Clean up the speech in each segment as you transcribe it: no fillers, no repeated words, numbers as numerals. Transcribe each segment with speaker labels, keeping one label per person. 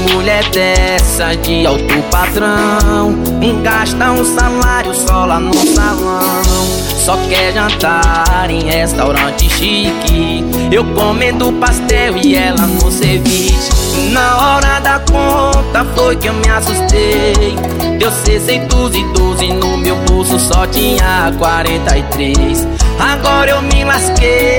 Speaker 1: mulher dessa de alto padrão, gasta um salário só lá no salão. Só quer jantar em restaurante chique, eu comendo pastel e ela no ceviche. Na hora da conta foi que eu me assustei, deu 612 no meu bolso só tinha 43. Agora eu me lasquei.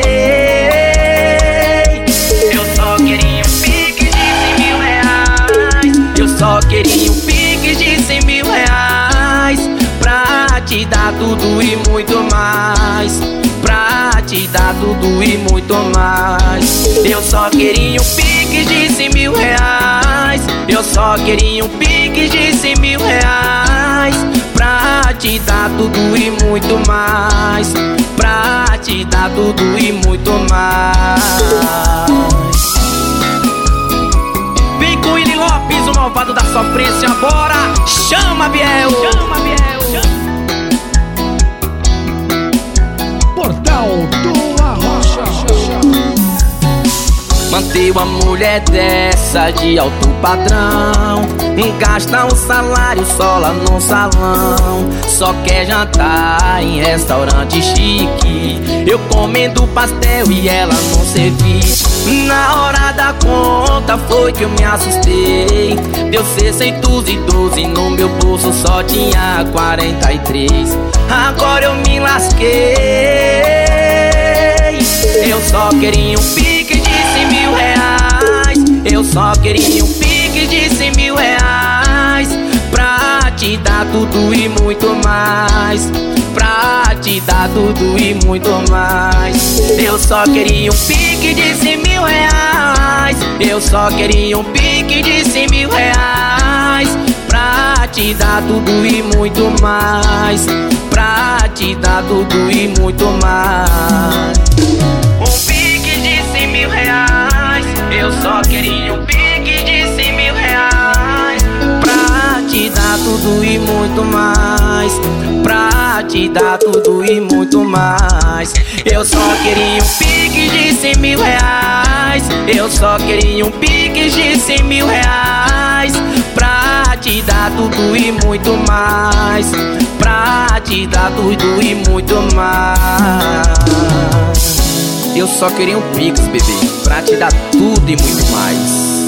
Speaker 1: Eu só queria um pique de 100 mil reais. Eu só queria um pique de 100 mil reais, pra te dar tudo e muito mais, pra te dar tudo e muito mais. Eu só queria um pique de 100 mil reais. Eu só queria um pique de 100 mil reais, pra te dar tudo e muito mais, pra te dar tudo e muito mais. Vem com Willy Lopes, o malvado da sofrência, bora! Chama, Biel! Chama, Biel!
Speaker 2: Portal do Arrocha.
Speaker 1: Manter uma mulher dessa de alto padrão, gasta um salário só lá no salão. Só quer jantar em restaurante chique, eu comendo pastel e ela no ceviche. Na hora da conta foi que eu me assustei, deu 612 no meu bolso só tinha 43. Agora eu me lasquei. Eu só queria um pique de 100 mil reais. Eu só queria um pique de 100 mil reais, pra te dar tudo e muito mais, pra te dar tudo e muito mais. Eu só queria um pique de 100 mil reais. Eu só queria um pique de 100 mil reais, pra te dar tudo e muito mais, pra te dar tudo e muito mais. Um pique de 100 mil reais. Eu só queria um pique de 100 mil reais, pra te dar tudo e muito mais, pra te dar tudo e muito mais. Eu só queria um pique de 100 mil reais. Eu só queria um pique de 100 mil reais, pra te dar tudo e muito mais, pra te dar tudo e muito mais. Eu só queria um pix, bebê, pra te dar tudo e muito mais.